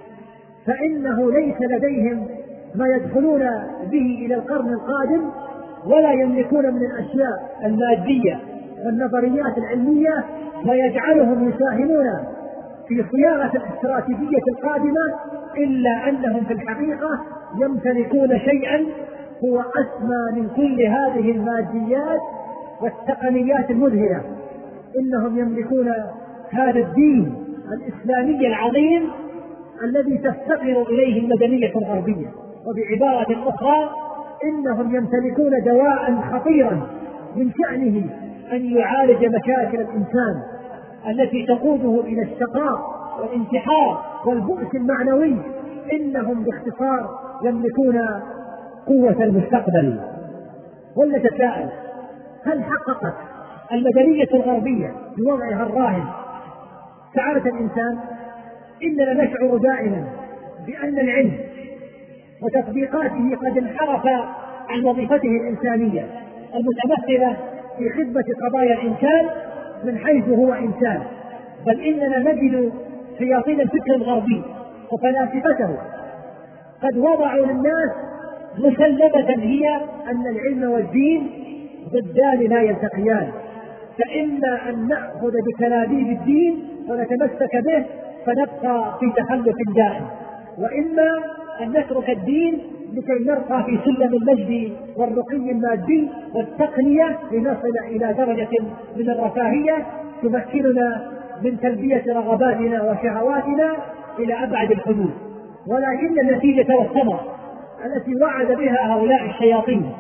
فإنه ليس لديهم ما يدخلون به إلى القرن القادم، ولا يملكون من الأشياء المادية والنظريات العلمية ويجعلهم يساهمون في صياغة الاستراتيجية القادمة، إلا أنهم في الحقيقة يمتلكون شيئا هو أسمى من كل هذه الماديات والتقنيات المذهلة. إنهم يملكون هذا الدين الإسلامي العظيم الذي تفتقر إليه المدنية الغربية. وبعبارة أخرى إنهم يمتلكون دواء خطيرا من شأنه أن يعالج مشاكل الإنسان التي تقوده إلى الشقاء والانتحار والبؤس المعنوي، إنهم باختصار يملكون قوة المستقبل. ولنتساءل: هل حققت المدنية الغربية بوضعها الراهن سعادة الإنسان؟ إننا نشعر دائما بأن العلم وتطبيقاته قد انحرف عن وظيفته الإنسانية المتمثلة في خدمة قضايا الإنسان من حيث هو إنسان، بل إننا نجد شياطين الفكر الغربي وفلاسفته قد وضعوا للناس مسلمة هي أن العلم والدين ضدان لا يلتقيان، فإما أن نأخذ بتلابيب الدين ونتمسك به فنبقى في تخلف دائم، وإما أن نترك الدين لكي نرقى في سلم المجد والرقي المادي والتقنية لنصل إلى درجة من الرفاهية تمكننا من تلبية رغباتنا وشهواتنا إلى أبعد الحدود. ولكن النتيجة والثمرة التي وعد بها هؤلاء الشياطين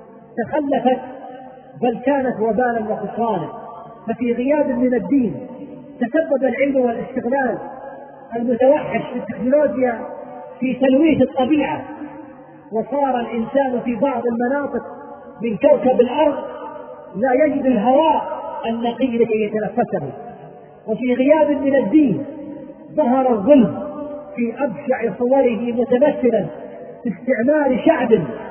تخلفت بل كانت وبالا وخسرانا. ففي غياب من الدين تسبب العلم والاستغلال المتوحش في التكنولوجيا في تلويث الطبيعة، وصار الإنسان في بعض المناطق من كوكب الأرض لا يجد الهواء النقي لكي يتنفسه. وفي غياب من الدين ظهر الظلم في أبشع صوره متمثلا في استعمال شعب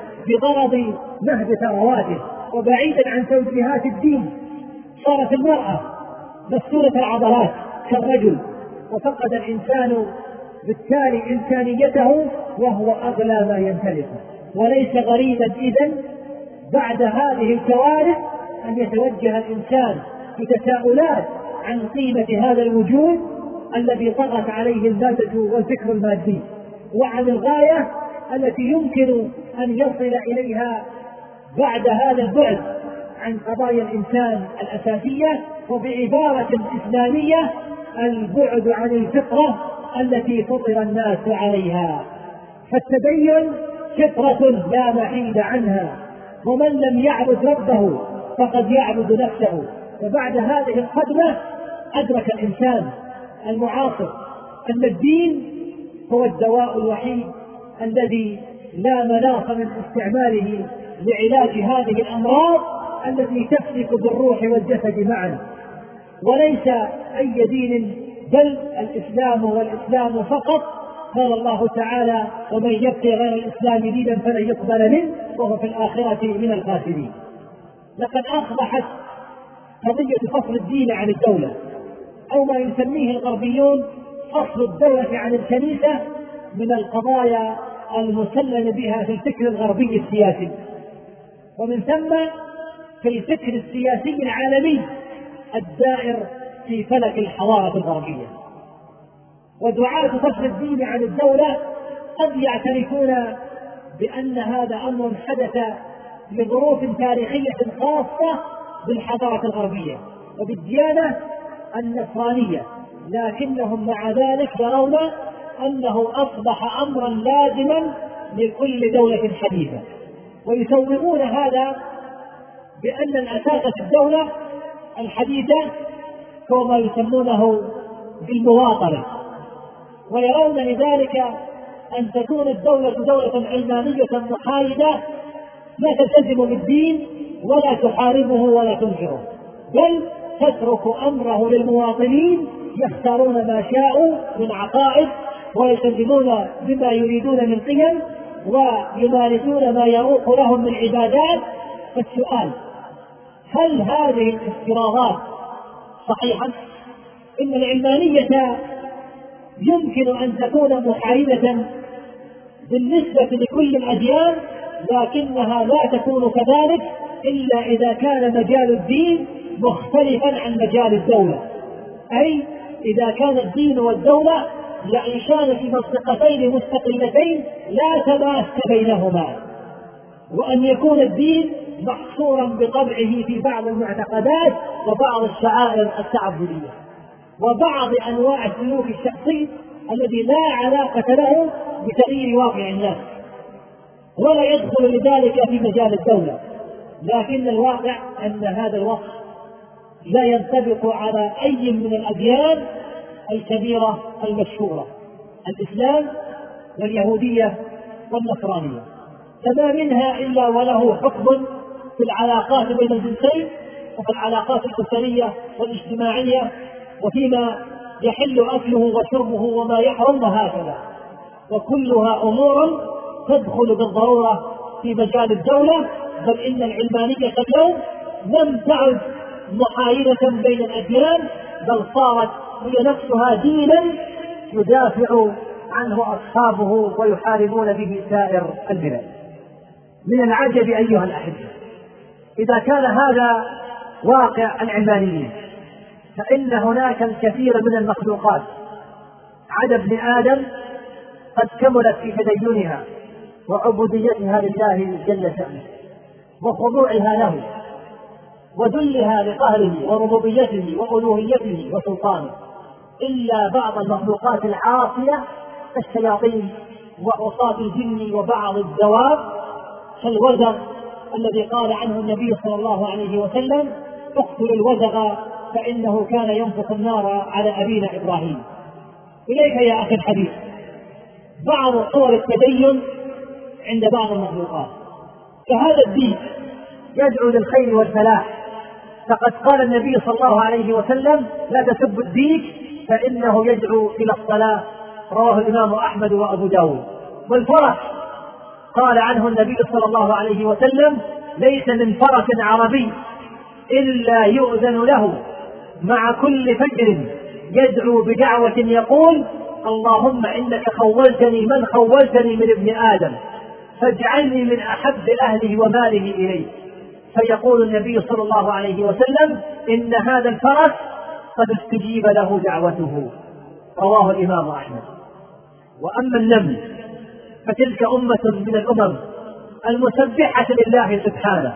بغرض نهب ثرواته. وبعيدا عن توجيهات الدين صارت المرأة مستورة العضلات كالرجل، وفقد الإنسان بالتالي إنسانيته وهو أغلى ما يمتلكه. وليس غريبا إذن بعد هذه الكوارث أن يتوجه الإنسان بتساؤلات عن قيمة هذا الوجود الذي طغت عليه المادة والفكر المادي، وعن الغاية التي يمكن أن يصل إليها بعد هذا البعد عن قضايا الإنسان الأساسية، وبعبارة إسلامية البعد عن الفطرة التي فطر الناس عليها. فالتدين فطرة لا محيد عنها، ومن لم يعبد ربه فقد يعبد نفسه. وبعد هذه الصدمة أدرك الإنسان المعاصر أن الدين هو الدواء الوحيد الذي لا مناص من استعماله لعلاج هذه الأمراض التي تفلك بالروح والجسد معا. وليس أي دين بل الإسلام والإسلام فقط. قال الله تعالى: ومن يبتغي غير الإسلام دينا فلن يقبل منه وهو في الآخرة من الخاسرين. لقد أصبحت قضية فصل الدين عن الدولة، أو ما يسميه الغربيون فصل الدولة عن الكنيسة، من القضايا المسلم بها في الفكر الغربي السياسي، ومن ثم في الفكر السياسي العالمي الدائر في فلك الحضارة الغربية. ودعاة فصل الدين عن الدولة قد يعترفون بأن هذا أمر حدث لظروف تاريخية خاصة بالحضارة الغربية وبالديانة النصرانية، لكنهم مع ذلك يرون أنه أصبح أمرا لازما لكل دولة حديثة، ويسوغون هذا بأن الأساس في الدولة الحديثة هو ما يسمونه بالمواطنة، ويرون لذلك أن تكون الدولة دولة علمانية محايدة لا تلتزم بالدين ولا تحاربه ولا تنكره، بل تترك أمره للمواطنين يختارون ما شاءوا من عقائد ويلتزمون بما يريدون من قيم ويمارسون ما يروق لهم من عبادات. فالسؤال: هل هذه الافتراضات صحيحة؟ إن العلمانية يمكن أن تكون محايدة بالنسبة لكل الأديان، لكنها لا تكون كذلك إلا إذا كان مجال الدين مختلفا عن مجال الدولة، أي إذا كان الدين والدولة يعيشان في منطقتين مستقلتين لا تماس بينهما، وأن يكون الدين محصورا بطبعه في بعض المعتقدات وبعض الشعائر التعبدية وبعض أنواع السلوك الشخصي الذي لا علاقة له بتغيير واقع الناس، ولا يدخل لذلك في مجال الدولة. لكن الواقع أن هذا الوصف لا ينطبق على أي من الأديان الكبيرة المشهورة، الإسلام واليهودية والنصرانية، فما منها إلا وله حكم في العلاقات بين الجنسين وفي العلاقات الأسرية والاجتماعية وفيما يحل أكله وشربه وما يحرم وهكذا، وكلها أمور تدخل بالضرورة في مجال الدولة. بل إن العلمانية اليوم لم تعد محايدة بين الأديان، بل صارت هي نفسها دينا يدافع عنه أصحابه ويحاربون به سائر البلاد. من العجب أيها الأحبة إذا كان هذا واقع العلمانيين، فإن هناك الكثير من المخلوقات عدا ابن آدم قد كملت في تدينها وعبوديتها لله جل شأنه وخضوعها له وذلها لقهره وربوبيته وألوهيته وسلطانه، إلا بعض المخلوقات العاصية كالشياطين وعصاة الجن وبعض الدواب كالوزغ الذي قال عنه النبي صلى الله عليه وسلم: اقتلوا الوزغ فإنه كان ينفخ النار على أبينا إبراهيم. إليك يا أخي الحبيب بعض صور التدين عند بعض المخلوقات، فهذا الدين يدعو للخير والفلاح، فقد قال النبي صلى الله عليه وسلم: لا تسبوا الديك فإنه يدعو إلى الصلاة، رواه الإمام أحمد وأبو داود. والفرس قال عنه النبي صلى الله عليه وسلم: ليس من فرس عربي إلا يؤذن له مع كل فجر يدعو بدعوة يقول: اللهم إنك خولتني من خولتني من ابن آدم فاجعلني من أحب أهله وماله إليه. فيقول النبي صلى الله عليه وسلم: إن هذا الفرس قد استجيب له دعوته، رواه الإمام أحمد. وأما النمل فتلك أمة من الأمم المسبحة لله سبحانه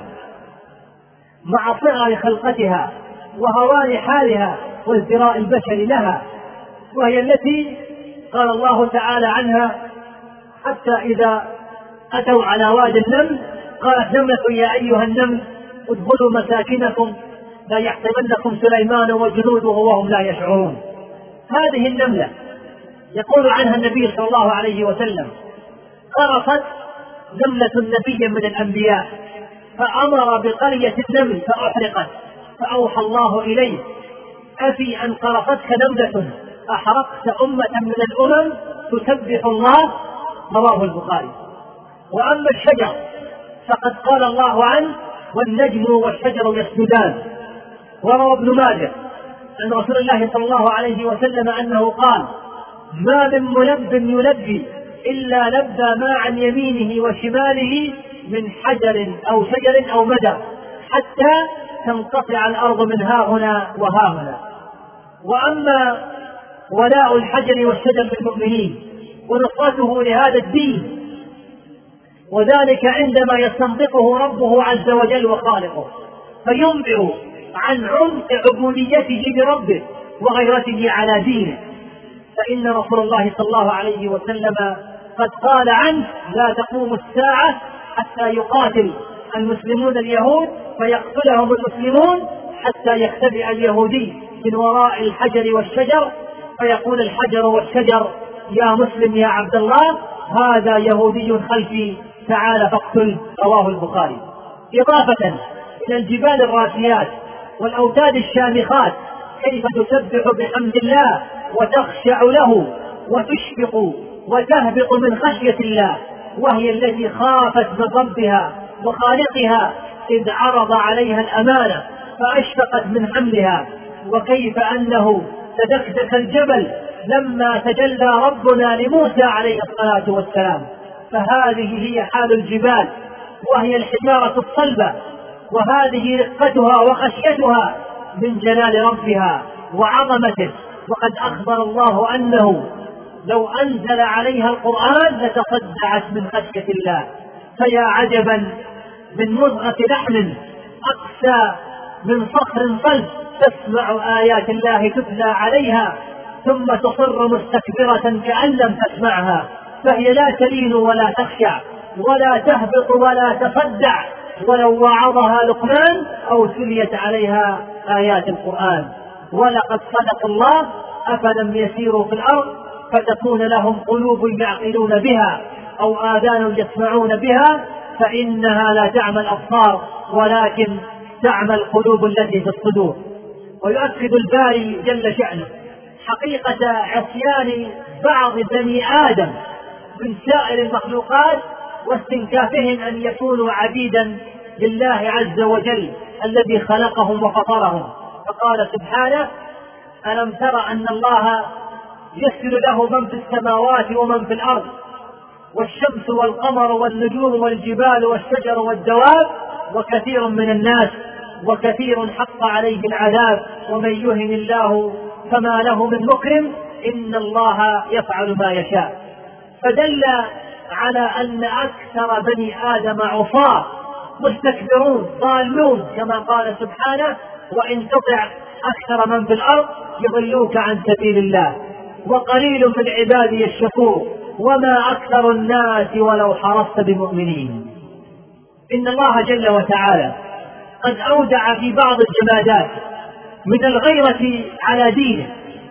مع صغر خلقتها وهوان حالها وازدراء البشر لها، وهي التي قال الله تعالى عنها: حتى إذا أتوا على وادي النمل قالت نملة يا أيها النمل ادخلوا مساكنكم لا يحطمنكم سليمان وجنوده وهم لا يشعرون. هذه النملة يقول عنها النبي صلى الله عليه وسلم: قرصت نملة نبي من الأنبياء فأمر بقرية النمل فأحرقت، فأوحى الله إليه: أفي أن قرصتك نملة أحرقت أمة من الأمم تسبح الله، رواه البخاري. وأما الشجر فقد قال الله عنه: والنجم والشجر يسجدان. وروى ابن ماجه عن رسول الله صلى الله عليه وسلم أنه قال: ما من ملب يلبي إلا لبى ما عن يمينه وشماله من حجر أو شجر أو مدى حتى تنقطع الأرض من ها هنا وها هنا. وأما ولاء الحجر والشجر بالمؤمنين ونصرته لهذا الدين، وذلك عندما يستنطقه ربه عز وجل وخالقه فينبئ عن عمق عبوديته لربه وغيرته على دينه. فإن رسول الله صلى الله عليه وسلم قد قال عنه: لا تقوم الساعة حتى يقاتل المسلمون اليهود فيقتلهم المسلمون حتى يختبئ اليهودي من وراء الحجر والشجر فيقول الحجر والشجر: يا مسلم يا عبد الله هذا يهودي خلفي تعال فاقتل، رواه البخاري. إضافة إلى الجبال الراسيات والأوتاد الشامخات كيف تسبح بحمد الله وتخشع له وتشفق وتهبط من خشية الله، وهي التي خافت من ربها وخالقها إذ عرض عليها الأمانة فأشفقت من حملها. وكيف أنه تدكدك الجبل لما تجلى ربنا لموسى عليه الصلاة والسلام. فهذه هي حال الجبال، وهي الحجارة الصلبة، وهذه رقتها وخشيتها من جلال ربها وعظمته. وقد أخبر الله أنه لو أنزل عليها القرآن لتصدعت من خشية الله. فيا عجبا من مضغة لحم أقسى من صخر صلب تسمع آيات الله تتلى عليها ثم تصر مستكبرة كأن لم تسمعها، فهي لا تلين ولا تخشع ولا تهبط ولا تصدع، ولو وعظها لقمان أو تليت عليها آيات القرآن. ولقد صدق الله أفلم يسيروا في الأرض فتكون لهم قلوب يعقلون بها أو آذان يسمعون بها فإنها لا تعمى الأبصار ولكن تعمى القلوب التي في الصدور. ويؤكد الباري جل شأنه حقيقة عصيان بعض بني آدم من سائر المخلوقات واستنكافهم أن يكونوا عبيدا لله عز وجل الذي خلقهم وفطرهم. فقال سبحانه: ألم تر أن الله يسجد له من في السماوات ومن في الأرض والشمس والقمر والنجوم والجبال والشجر والدواب وكثير من الناس وكثير حق عليه العذاب ومن يهن الله فما له من مكرم إن الله يفعل ما يشاء. فدل على أن أكثر بني آدم عصاة مستكبرون ضالون كما قال سبحانه: وإن تطع أكثر من في الأرض يضلوك عن سبيل الله وقليل من عبادي الشكور وما أكثر الناس ولو حرصت بمؤمنين. إن الله جل وتعالى قد أودع في بعض الجمادات من الغيرة على دينه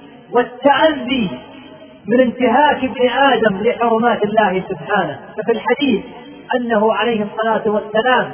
والتأذي من انتهاك ابن آدم لحرمات الله سبحانه. ففي الحديث أنه عليه الصلاة والسلام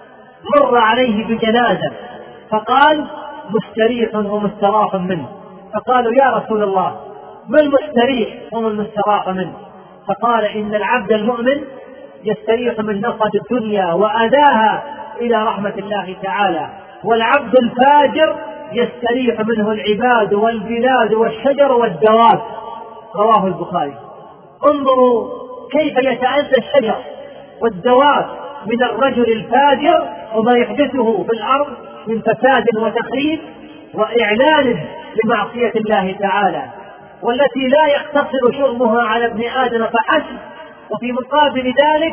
مر عليه بجنازة فقال: مستريح ومستراح منه. فقالوا: يا رسول الله ما المستريح وما المستراح منه؟ فقال: إن العبد المؤمن يستريح من نصب الدنيا وأذاها إلى رحمة الله تعالى، والعبد الفاجر يستريح منه العباد والبلاد والشجر والدواب. رواه البخاري. انظروا كيف يتأذى الشجر والدواب من الرجل الفاجر وما يحدثه في الأرض من فساد وتخريب وإعلان لمعصية الله تعالى، والتي لا يقتصر شرمها على ابن آدم فحسب. وفي مقابل ذلك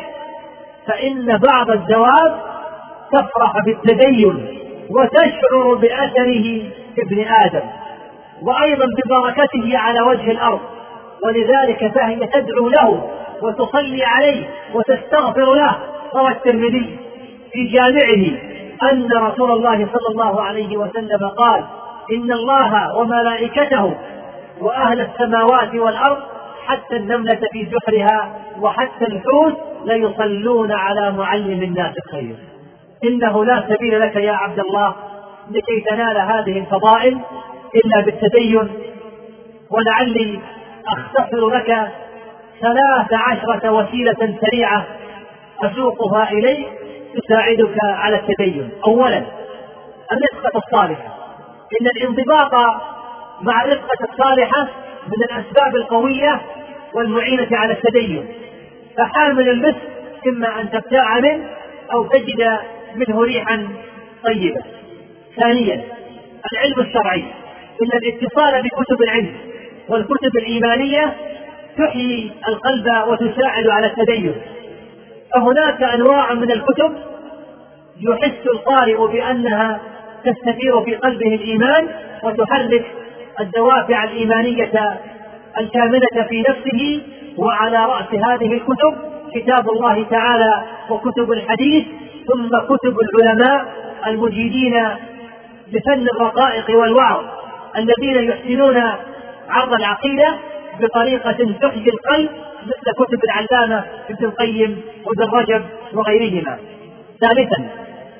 فإن بعض الدواب تفرح بالتدين وتشعر بأثره في ابن آدم وأيضا ببركته على وجه الأرض، ولذلك فهي تدعو له وتصلي عليه وتستغفر له. روى الترمذي في جامعه أن رسول الله صلى الله عليه وسلم قال: إن الله وملائكته وأهل السماوات والأرض حتى النملة في جحرها وحتى الحوت ليصلون على معلم الناس الخير. إنه لا سبيل لك يا عبد الله لكي تنال هذه الفضائل إلا بالتدين. ولعلي أختصر لك ثلاث عشرة وسيلة سريعة أسوقها إليك تساعدك على التدين. أولا، الرفقة الصالحة. إن الانضباط مع الرفقة الصالحة من الأسباب القوية والمعينة على التدين. فحامل المسك إما أن تبتاع منه أو تجد منه ريحا طيبة. ثانيا، العلم الشرعي. إن الاتصال بكتب العلم والكتب الإيمانية تحيي القلب وتساعد على التدين. فهناك أنواع من الكتب يحس القارئ بأنها تستثير في قلبه الإيمان وتحرك الدوافع الإيمانية الكامنة في نفسه. وعلى رأس هذه الكتب كتاب الله تعالى وكتب الحديث، ثم كتب العلماء المجيدين بفن الرقائق والوعظ الذين يحسنون عرض العقيدة بطريقة تحيي القلب، مثل كتب العلامة ابن القيم وابن رجب وغيرهما. ثالثا،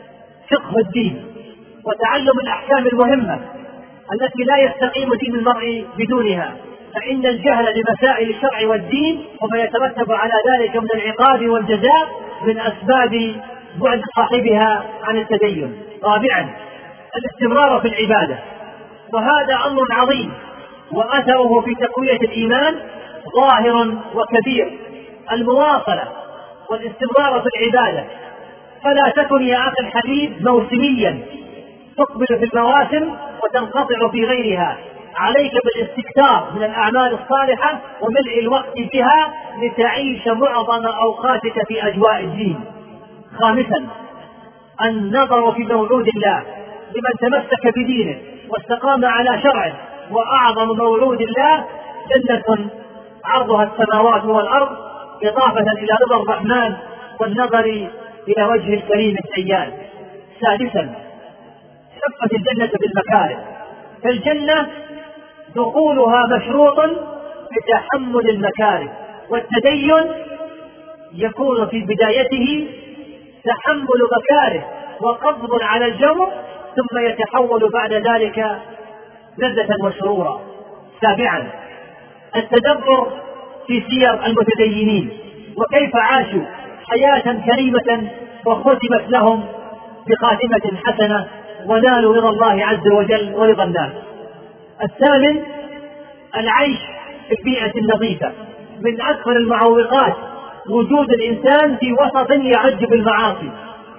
فقه الدين وتعلم الأحكام المهمة التي لا يستقيم دين المرء بدونها، فإن الجهل بمسائل الشرع والدين وما يترتب على ذلك من العقاب والجزاء من أسباب بعد صاحبها عن التدين. رابعا، الاستمرار في العبادة، وهذا أمر عظيم وأثره في تقوية الإيمان ظاهر وكبير. المواصلة والاستمرار في العبادة، فلا تكن يا أخي الحبيب موسميا تقبل في المواسم وتنقطع في غيرها. عليك بالاستكثار من الأعمال الصالحة وملء الوقت بها لتعيش معظم أوقاتك في أجواء الدين. خامسا، النظر في موعود الله لمن تمسك بدينه واستقام على شرعه. وأعظم موعود الله جنة عرضها السماوات والأرض، إضافة إلى رضا الرحمن والنظر إلى وجه الكريم الديان. سادسا حفت الجنة بالمكاره، فالجنة دخولها مشروط بتحمل المكاره، والتدين يكون في بدايته تحمل مكاره وقبض على الجمر، ثم يتحول بعد ذلك لذة وسرورا. سابعا التدبر في سير المتدينين وكيف عاشوا حياة كريمة وختمت لهم بخاتمة حسنة ونالوا رضا الله عز وجل ورضا الناس. الثامن العيش في البيئة النظيفة. من أكثر المعوقات وجود الإنسان في وسط يعج بالمعاصي،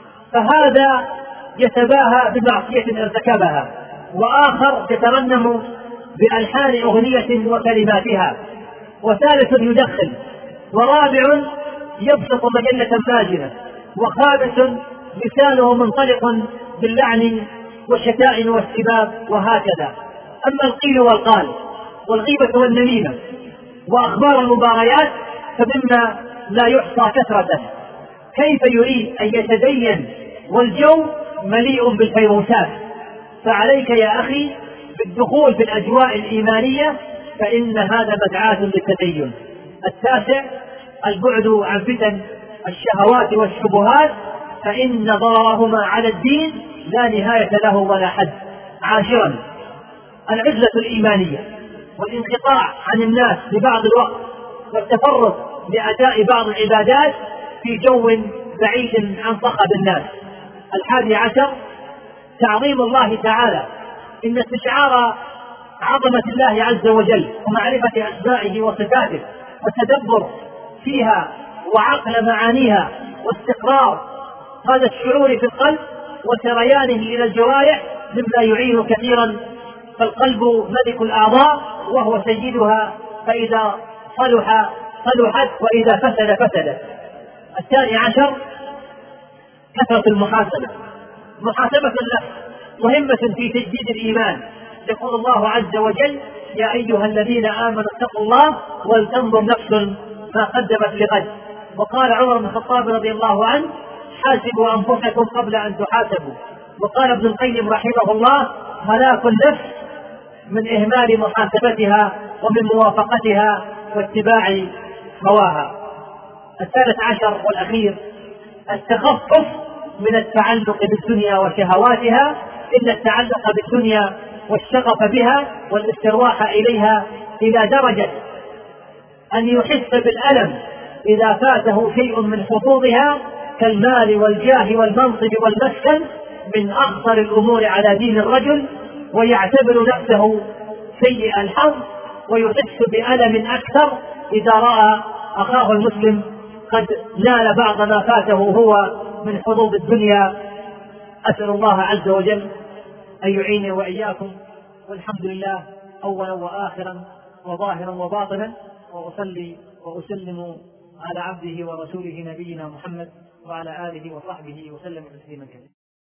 فهذا يتباهى بمعصية ارتكبها، وآخر يترنم بألحان أغنية وكلماتها، وثالث يدخن، ورابع يبسط مجلة ماجنة، وخامس لسانه منطلق باللعن والشتائم والسباب، وهكذا. أما القيل والقال والغيبة والنميمة وأخبار المباريات فمما لا يحصى كثرة. كيف يريد أن يتدين والجو مليء بالفيروسات؟ فعليك يا أخي بالدخول في الأجواء الإيمانية، فإن هذا مدعاة للتدين. التاسع البعد عن فتن الشهوات والشبهات، فإن ضررهما على الدين لا نهاية له ولا حد. عاشرا العزلة الإيمانية والانقطاع عن الناس لبعض الوقت، والتفرغ لأداء بعض العبادات في جو بعيد عن صخب الناس. الحادي عشر تعظيم الله تعالى. إن استشعار عظمة الله عز وجل ومعرفة أسمائه وصفاته والتدبر فيها وعقل معانيها واستقرار هذا الشعور في القلب وسريانه إلى الجوارح مما يعين كثيرا. فالقلب ملك الأعضاء وهو سيدها، فإذا صلح صلحت وإذا فسد فسدت. الثاني عشر كثرة المحاسبة. محاسبة النفس مهمة في تجديد الإيمان. يقول الله عز وجل: يا أيها الذين آمنوا اتقوا الله ولتنظر نفس ما قدمت لغد. وقال عمر بن الخطاب رضي الله عنه: حاسبوا أنفسكم قبل أن تحاسبوا. وقال ابن القيم رحمه الله: هلاك النفس من إهمال محاسبتها ومن موافقتها واتباع هواها. الثالث عشر والأخير التخفف من التعلق بالدنيا وشهواتها. إن التعلق بالدنيا والشغف بها والاسترواح إليها إلى درجة أن يحس بالألم إذا فاته شيء من حظوظها كالمال والجاه والمنصب والمسكن من أخطر الأمور على دين الرجل، ويعتبر نفسه سيء الحظ ويحس بألم أكثر إذا رأى أخاه المسلم قد نال بعض ما فاته هو من حظوظ الدنيا. أسأل الله عز وجل أن يعيني وإياكم، والحمد لله أولا وآخرا وظاهرا وباطنا، وأصلي وأسلم على عبده ورسوله نبينا محمد وعلى آله وصحبه وسلم تسليما كثيرا.